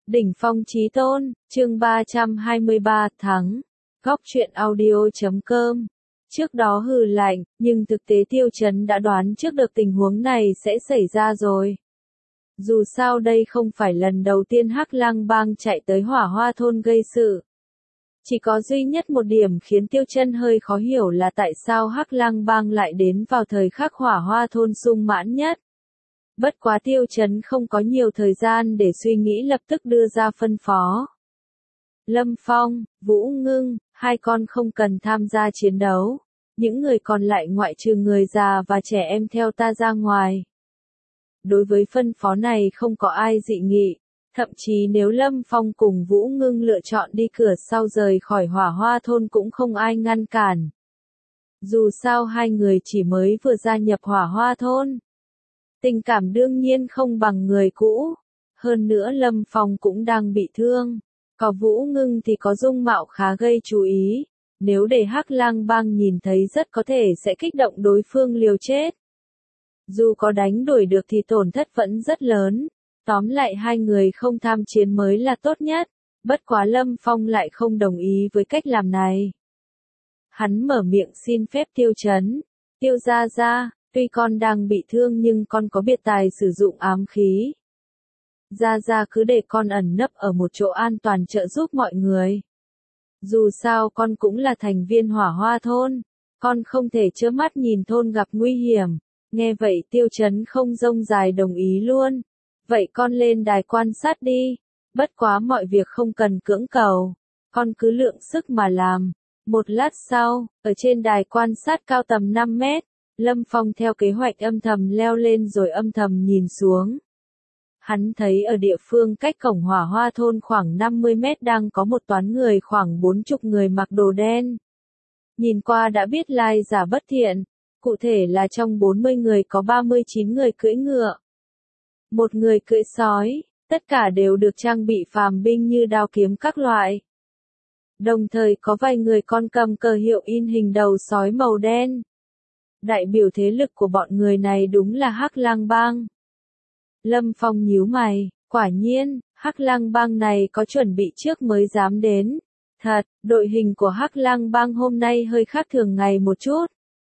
Đỉnh phong chí tôn, chương 323, thắng. Góc truyện audio.com. Trước đó hừ lạnh, nhưng thực tế Tiêu Chấn đã đoán trước được tình huống này sẽ xảy ra rồi. Dù sao đây không phải lần đầu tiên Hắc Lang Bang chạy tới Hỏa Hoa thôn gây sự. Chỉ có duy nhất một điểm khiến Tiêu Chấn hơi khó hiểu là tại sao Hắc Lang Bang lại đến vào thời khắc Hỏa Hoa thôn sung mãn nhất. Bất quá Tiêu Chấn không có nhiều thời gian để suy nghĩ, lập tức đưa ra phân phó. Lâm Phong, Vũ Ngưng, hai con không cần tham gia chiến đấu. Những người còn lại ngoại trừ người già và trẻ em theo ta ra ngoài. Đối với phân phó này không có ai dị nghị. Thậm chí nếu Lâm Phong cùng Vũ Ngưng lựa chọn đi cửa sau rời khỏi Hỏa Hoa thôn cũng không ai ngăn cản. Dù sao hai người chỉ mới vừa gia nhập Hỏa Hoa thôn. Tình cảm đương nhiên không bằng người cũ. Hơn nữa Lâm Phong cũng đang bị thương. Còn Vũ Ngưng thì có dung mạo khá gây chú ý. Nếu để Hắc Lang Bang nhìn thấy rất có thể sẽ kích động đối phương liều chết. Dù có đánh đuổi được thì tổn thất vẫn rất lớn. Tóm lại hai người không tham chiến mới là tốt nhất. Bất quá Lâm Phong lại không đồng ý với cách làm này. Hắn mở miệng xin phép Tiêu Chấn. Tiêu gia gia, tuy con đang bị thương nhưng con có biệt tài sử dụng ám khí. Gia gia cứ để con ẩn nấp ở một chỗ an toàn trợ giúp mọi người. Dù sao con cũng là thành viên Hỏa Hoa thôn. Con không thể trơ mắt nhìn thôn gặp nguy hiểm. Nghe vậy Tiêu Chấn không rông dài đồng ý luôn. Vậy con lên đài quan sát đi. Bất quá mọi việc không cần cưỡng cầu. Con cứ lượng sức mà làm. Một lát sau, ở trên đài quan sát cao tầm 5 mét, Lâm Phong theo kế hoạch âm thầm leo lên rồi âm thầm nhìn xuống. Hắn thấy ở địa phương cách cổng Hỏa Hoa thôn khoảng 50 mét đang có một toán người khoảng 40 người mặc đồ đen. Nhìn qua đã biết lai giả bất thiện. Cụ thể là trong 40 người có 39 người cưỡi ngựa. Một người cưỡi sói, tất cả đều được trang bị phàm binh như đao kiếm các loại. Đồng thời có vài người còn cầm cờ hiệu in hình đầu sói màu đen. Đại biểu thế lực của bọn người này đúng là Hắc Lang Bang. Lâm Phong nhíu mày, quả nhiên, Hắc Lang Bang này có chuẩn bị trước mới dám đến. Thật, đội hình của Hắc Lang Bang hôm nay hơi khác thường ngày một chút.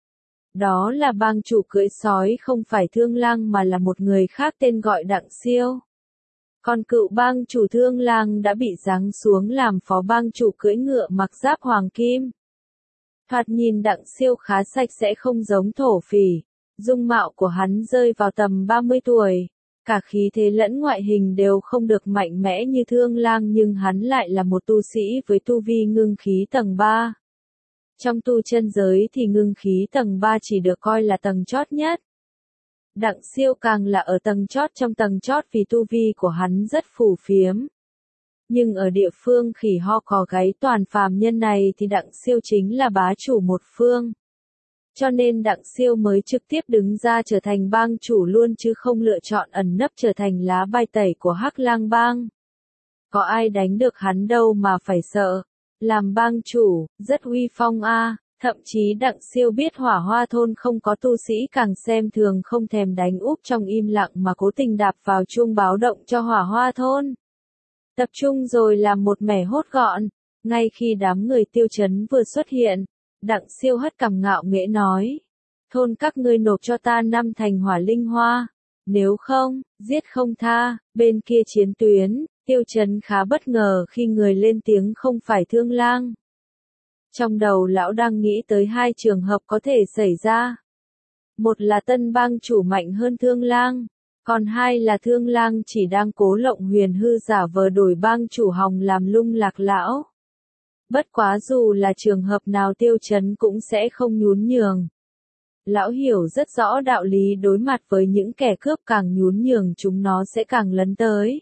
Đó là bang chủ cưỡi sói không phải Thương Lang mà là một người khác tên gọi Đặng Siêu. Còn cựu bang chủ Thương Lang đã bị giáng xuống làm phó bang chủ cưỡi ngựa mặc giáp hoàng kim. Thoạt nhìn Đặng Siêu khá sạch sẽ không giống thổ phỉ. Dung mạo của hắn rơi vào tầm 30 tuổi. Cả khí thế lẫn ngoại hình đều không được mạnh mẽ như Thương Lang nhưng hắn lại là một tu sĩ với tu vi ngưng khí tầng 3. Trong tu chân giới thì ngưng khí tầng 3 chỉ được coi là tầng chót nhất. Đặng Siêu càng là ở tầng chót trong tầng chót vì tu vi của hắn rất phù phiếm. Nhưng ở địa phương khỉ ho cò gáy toàn phàm nhân này thì Đặng Siêu chính là bá chủ một phương. Cho nên Đặng Siêu mới trực tiếp đứng ra trở thành bang chủ luôn chứ không lựa chọn ẩn nấp trở thành lá bài tẩy của Hắc Lang Bang. Có ai đánh được hắn đâu mà phải sợ. Làm bang chủ, rất uy phong a. Thậm chí Đặng Siêu biết Hỏa Hoa thôn không có tu sĩ càng xem thường không thèm đánh úp trong im lặng mà cố tình đạp vào chuông báo động cho Hỏa Hoa thôn. Tập trung rồi làm một mẻ hốt gọn. Ngay khi đám người Tiêu Chấn vừa xuất hiện, Đặng Siêu hất cằm ngạo nghễ nói. Thôn các ngươi nộp cho ta 5 thành hỏa linh hoa. Nếu không, giết không tha. Bên kia chiến tuyến, Tiêu Chấn khá bất ngờ khi người lên tiếng không phải Thương Lang. Trong đầu lão đang nghĩ tới hai trường hợp có thể xảy ra. Một là tân bang chủ mạnh hơn Thương Lang. Còn hai là Thương Lang chỉ đang cố lộng huyền hư giả vờ đổi bang chủ hòng làm lung lạc lão. Bất quá dù là trường hợp nào Tiêu Chấn cũng sẽ không nhún nhường. Lão hiểu rất rõ đạo lý đối mặt với những kẻ cướp càng nhún nhường chúng nó sẽ càng lấn tới.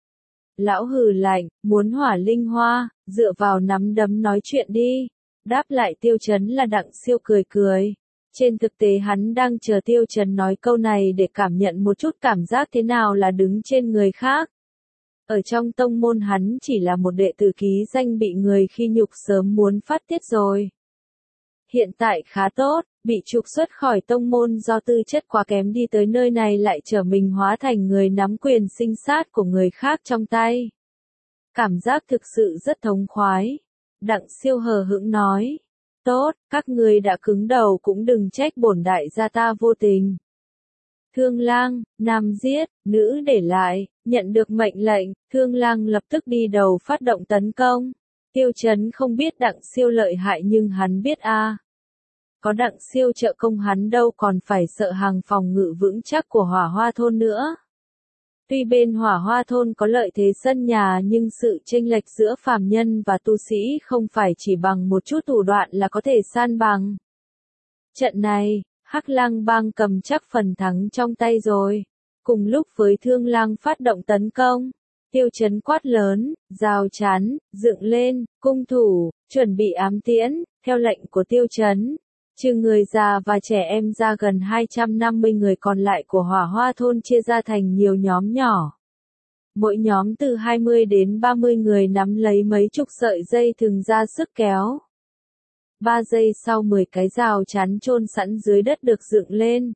Lão hừ lạnh, muốn hỏa linh hoa, dựa vào nắm đấm nói chuyện đi. Đáp lại Tiêu Chấn là Đặng Siêu cười cười. Trên thực tế hắn đang chờ Tiêu Chấn nói câu này để cảm nhận một chút cảm giác thế nào là đứng trên người khác. Ở trong tông môn hắn chỉ là một đệ tử ký danh bị người khi nhục sớm muốn phát tiết rồi. Hiện tại khá tốt, bị trục xuất khỏi tông môn do tư chất quá kém đi tới nơi này lại trở mình hóa thành người nắm quyền sinh sát của người khác trong tay. Cảm giác thực sự rất thống khoái. Đặng Siêu hờ hững nói. Tốt, các ngươi đã cứng đầu cũng đừng trách bổn đại gia ta vô tình. Thương lang, nam giết, nữ để lại, nhận được mệnh lệnh, Thương lang lập tức đi đầu phát động tấn công. Tiêu Chấn không biết Đặng Siêu lợi hại nhưng hắn biết a. Có Đặng Siêu trợ công hắn đâu còn phải sợ hàng phòng ngự vững chắc của Hỏa Hoa thôn nữa. Tuy bên Hỏa Hoa thôn có lợi thế sân nhà nhưng sự chênh lệch giữa phàm nhân và tu sĩ không phải chỉ bằng một chút thủ đoạn là có thể san bằng. Trận này, Hắc Lang Bang cầm chắc phần thắng trong tay rồi. Cùng lúc với Thương lang phát động tấn công, Tiêu Chấn quát lớn, rào chắn, dựng lên, cung thủ, chuẩn bị ám tiễn, theo lệnh của Tiêu Chấn. Trừ người già và trẻ em ra gần 250 người còn lại của Hỏa Hoa thôn chia ra thành nhiều nhóm nhỏ. Mỗi nhóm từ 20 đến 30 người nắm lấy mấy chục sợi dây thừng ra sức kéo. 3 giây sau 10 cái rào chắn chôn sẵn dưới đất được dựng lên.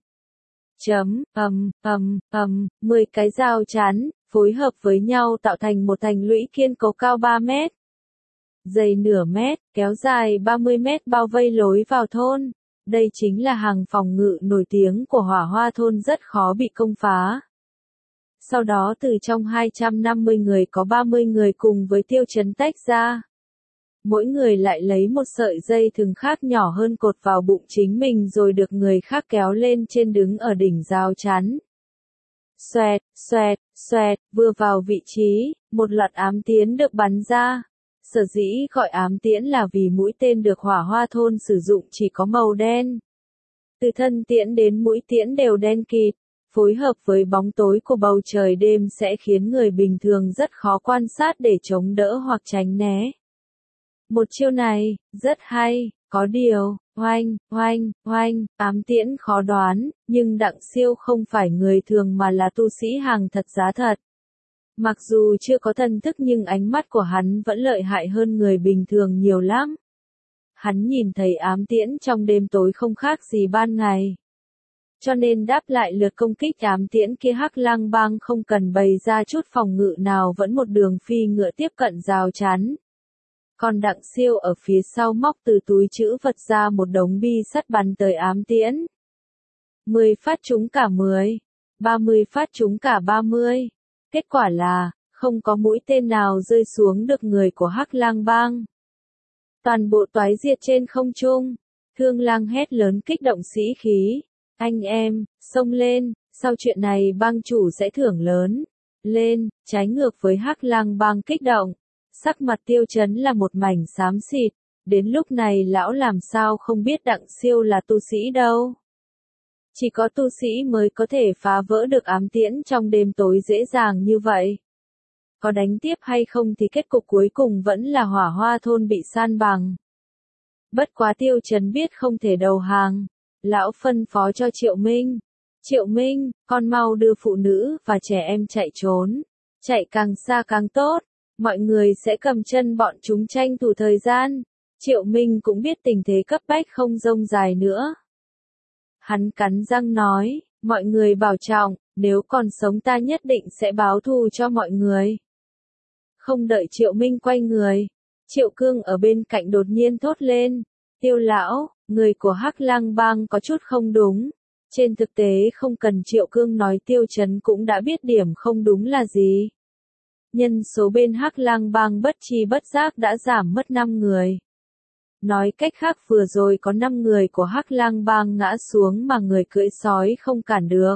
10 cái rào chắn, phối hợp với nhau tạo thành một thành lũy kiên cố cao 3 mét. Dày nửa mét, kéo dài 30 mét bao vây lối vào thôn. Đây chính là hàng phòng ngự nổi tiếng của Hỏa Hoa thôn rất khó bị công phá. Sau đó từ trong 250 người có 30 người cùng với Tiêu Chấn tách ra. Mỗi người lại lấy một sợi dây thừng khác nhỏ hơn cột vào bụng chính mình rồi được người khác kéo lên trên đứng ở đỉnh rào chắn. Xoẹt, xoẹt, xoẹt, vừa vào vị trí, một loạt ám tiễn được bắn ra. Sở dĩ gọi ám tiễn là vì mũi tên được Hỏa Hoa thôn sử dụng chỉ có màu đen. Từ thân tiễn đến mũi tiễn đều đen kịt, phối hợp với bóng tối của bầu trời đêm sẽ khiến người bình thường rất khó quan sát để chống đỡ hoặc tránh né. Một chiêu này, rất hay, có điều, oanh, oanh, oanh, ám tiễn khó đoán, nhưng Đặng Siêu không phải người thường mà là tu sĩ hàng thật giá thật. Mặc dù chưa có thần thức nhưng ánh mắt của hắn vẫn lợi hại hơn người bình thường nhiều lắm. Hắn nhìn thấy ám tiễn trong đêm tối không khác gì ban ngày. Cho nên đáp lại lượt công kích ám tiễn kia Hắc Lang Bang không cần bày ra chút phòng ngự nào vẫn một đường phi ngựa tiếp cận rào chắn. Còn Đặng Siêu ở phía sau móc từ túi trữ vật ra một đống bi sắt bắn tới ám tiễn. 10 phát trúng cả 10, 30 phát trúng cả 30. Kết quả là, không có mũi tên nào rơi xuống được người của Hắc Lang Bang. Toàn bộ toái diệt trên không trung. Thương lang hét lớn kích động sĩ khí. Anh em, xông lên, sau chuyện này bang chủ sẽ thưởng lớn. Lên, trái ngược với Hắc Lang Bang kích động. Sắc mặt Tiêu Chấn là một mảnh xám xịt. Đến lúc này lão làm sao không biết Đặng Siêu là tu sĩ đâu. Chỉ có tu sĩ mới có thể phá vỡ được ám tiễn trong đêm tối dễ dàng như vậy. Có đánh tiếp hay không thì kết cục cuối cùng vẫn là Hỏa Hoa thôn bị san bằng. Bất quá Tiêu Chấn biết không thể đầu hàng. Lão phân phó cho Triệu Minh. Triệu Minh, con mau đưa phụ nữ và trẻ em chạy trốn. Chạy càng xa càng tốt. Mọi người sẽ cầm chân bọn chúng tranh thủ thời gian. Triệu Minh cũng biết tình thế cấp bách không rông dài nữa. Hắn cắn răng nói, mọi người bảo trọng, nếu còn sống ta nhất định sẽ báo thù cho mọi người. Không đợi Triệu Minh quay người, Triệu Cương ở bên cạnh đột nhiên thốt lên, Tiêu lão, người của Hắc Lang Bang có chút không đúng. Trên thực tế không cần Triệu Cương nói Tiêu Chấn cũng đã biết điểm không đúng là gì. Nhân số bên Hắc Lang Bang bất chi bất giác đã giảm mất 5 người. Nói cách khác vừa rồi có 5 người của Hắc Lang Bang ngã xuống mà người cưỡi sói không cản được.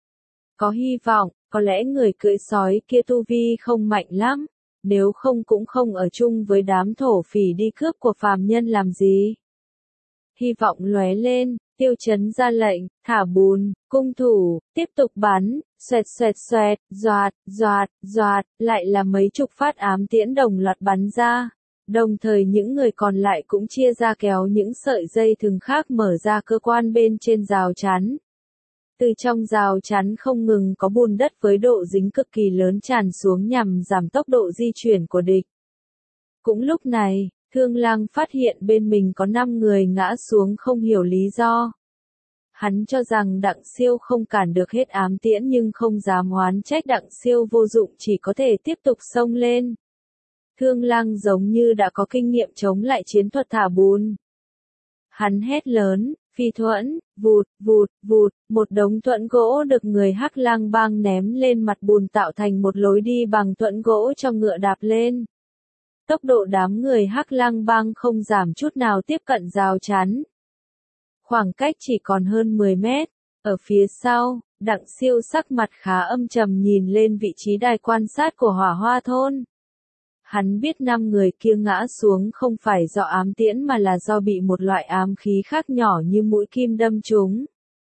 Có hy vọng, có lẽ người cưỡi sói kia tu vi không mạnh lắm, nếu không cũng không ở chung với đám thổ phỉ đi cướp của phàm nhân làm gì. Hy vọng lóe lên, Tiêu Chấn ra lệnh, thả bùn, cung thủ, tiếp tục bắn, xoẹt xoẹt xoẹt, doạt, doạt, doạt, lại là mấy chục phát ám tiễn đồng loạt bắn ra. Đồng thời những người còn lại cũng chia ra kéo những sợi dây thừng khác mở ra cơ quan bên trên rào chắn. Từ trong rào chắn không ngừng có bùn đất với độ dính cực kỳ lớn tràn xuống nhằm giảm tốc độ di chuyển của địch. Cũng lúc này, Thương lang phát hiện bên mình có 5 người ngã xuống không hiểu lý do. Hắn cho rằng Đặng Siêu không cản được hết ám tiễn nhưng không dám oán trách Đặng Siêu vô dụng chỉ có thể tiếp tục xông lên. Thương Lang giống như đã có kinh nghiệm chống lại chiến thuật thả bùn. Hắn hét lớn, phi thuẫn, vụt, vụt, vụt, một đống thuẫn gỗ được người Hắc Lang Bang ném lên mặt bùn tạo thành một lối đi bằng thuẫn gỗ cho ngựa đạp lên. Tốc độ đám người Hắc Lang Bang không giảm chút nào tiếp cận rào chắn. Khoảng cách chỉ còn hơn 10 mét. Ở phía sau, Đặng Siêu sắc mặt khá âm trầm nhìn lên vị trí đài quan sát của Hỏa Hoa thôn. Hắn biết 5 người kia ngã xuống không phải do ám tiễn mà là do bị một loại ám khí khác nhỏ như mũi kim đâm trúng.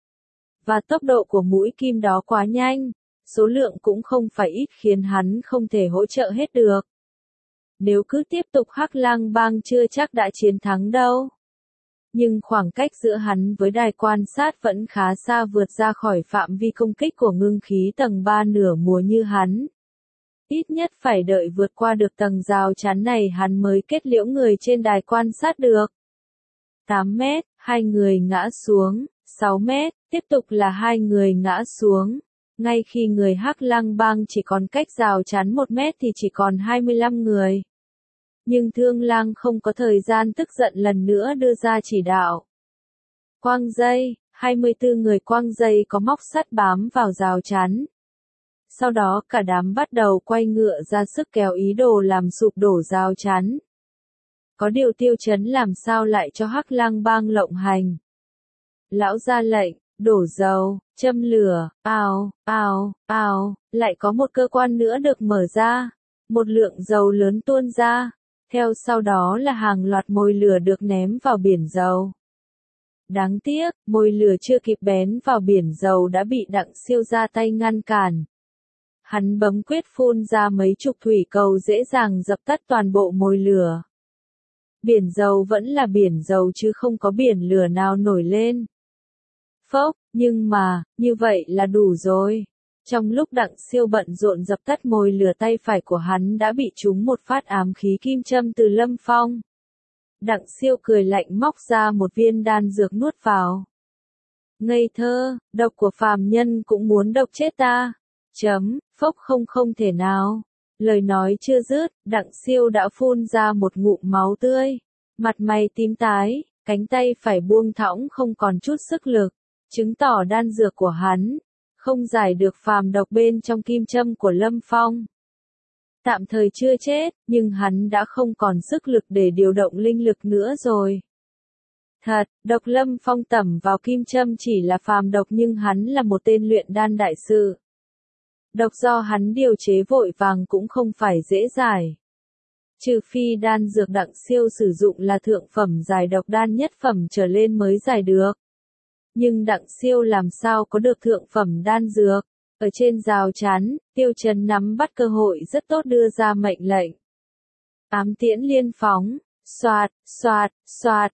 Và tốc độ của mũi kim đó quá nhanh, số lượng cũng không phải ít khiến hắn không thể hỗ trợ hết được. Nếu cứ tiếp tục Hắc Lang Bang chưa chắc đã chiến thắng đâu. Nhưng khoảng cách giữa hắn với đài quan sát vẫn khá xa, vượt ra khỏi phạm vi công kích của ngưng khí tầng 3 nửa mùa như hắn. Ít nhất phải đợi vượt qua được tầng rào chắn này hắn mới kết liễu người trên đài quan sát được. 8 mét, 2 người ngã xuống, 6 mét, tiếp tục là 2 người ngã xuống. Ngay khi người Hắc Lang Bang chỉ còn cách rào chắn 1 mét thì chỉ còn 25 người. Nhưng Thương Lang không có thời gian tức giận lần nữa đưa ra chỉ đạo. Quăng dây, 24 người quăng dây có móc sắt bám vào rào chắn. Sau đó cả đám bắt đầu quay ngựa ra sức kéo ý đồ làm sụp đổ rào chắn. Có điều Tiêu Chấn làm sao lại cho Hắc Lang Bang lộng hành. Lão ra lệnh, đổ dầu, châm lửa, ào, ào, ào, lại có một cơ quan nữa được mở ra. Một lượng dầu lớn tuôn ra. Theo sau đó là hàng loạt mồi lửa được ném vào biển dầu. Đáng tiếc, mồi lửa chưa kịp bén vào biển dầu đã bị Đặng Siêu ra tay ngăn cản. Hắn bấm quyết phun ra mấy chục thủy cầu dễ dàng dập tắt toàn bộ mồi lửa. Biển dầu vẫn là biển dầu chứ không có biển lửa nào nổi lên. Phốc, nhưng mà, như vậy là đủ rồi. Trong lúc Đặng Siêu bận rộn dập tắt mồi lửa, tay phải của hắn đã bị trúng một phát ám khí kim châm từ Lâm Phong. Đặng Siêu cười lạnh móc ra một viên đan dược nuốt vào. Ngây thơ, độc của phàm nhân cũng muốn độc chết ta. Phốc, không thể nào. Lời nói chưa dứt, Đặng Siêu đã phun ra một ngụm máu tươi. Mặt mày tím tái, cánh tay phải buông thõng không còn chút sức lực. Chứng tỏ đan dược của hắn không giải được phàm độc bên trong kim châm của Lâm Phong. Tạm thời chưa chết, nhưng hắn đã không còn sức lực để điều động linh lực nữa rồi. Thật, độc Lâm Phong tẩm vào kim châm chỉ là phàm độc nhưng hắn là một tên luyện đan đại sư. Độc do hắn điều chế vội vàng cũng không phải dễ giải. Trừ phi đan dược Đặng Siêu sử dụng là thượng phẩm giải độc đan nhất phẩm trở lên mới giải được. Nhưng Đặng Siêu làm sao có được thượng phẩm đan dược? Ở trên rào chắn, Tiêu Chấn nắm bắt cơ hội rất tốt đưa ra mệnh lệnh. Ám tiễn liên phóng, xoạt, xoạt, xoạt,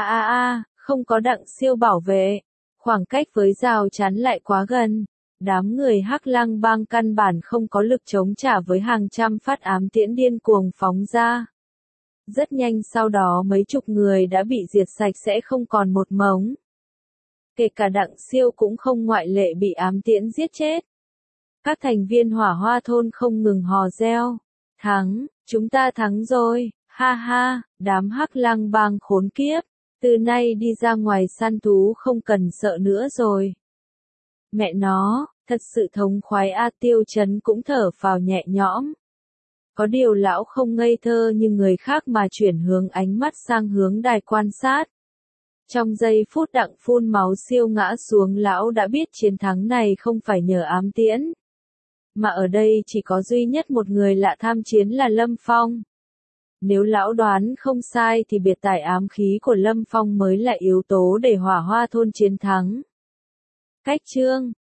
không có Đặng Siêu bảo vệ. Khoảng cách với rào chắn lại quá gần. Đám người Hắc Lang Bang căn bản không có lực chống trả với hàng trăm phát ám tiễn điên cuồng phóng ra. Rất nhanh sau đó mấy chục người đã bị diệt sạch sẽ không còn một mống. Kể cả Đặng Siêu cũng không ngoại lệ bị ám tiễn giết chết. Các thành viên Hỏa Hoa thôn không ngừng hò reo. Thắng, chúng ta thắng rồi, ha ha, đám Hắc Lang Bang khốn kiếp. Từ nay đi ra ngoài săn thú không cần sợ nữa rồi. Mẹ nó, thật sự thống khoái a. Tiêu Chấn cũng thở phào nhẹ nhõm. Có điều lão không ngây thơ như người khác mà chuyển hướng ánh mắt sang hướng đài quan sát. Trong giây phút Đặng phun máu siêu ngã xuống, lão đã biết chiến thắng này không phải nhờ ám tiễn. Mà ở đây chỉ có duy nhất một người lạ tham chiến là Lâm Phong. Nếu lão đoán không sai thì biệt tài ám khí của Lâm Phong mới là yếu tố để Hỏa Hoa thôn chiến thắng. Cách chương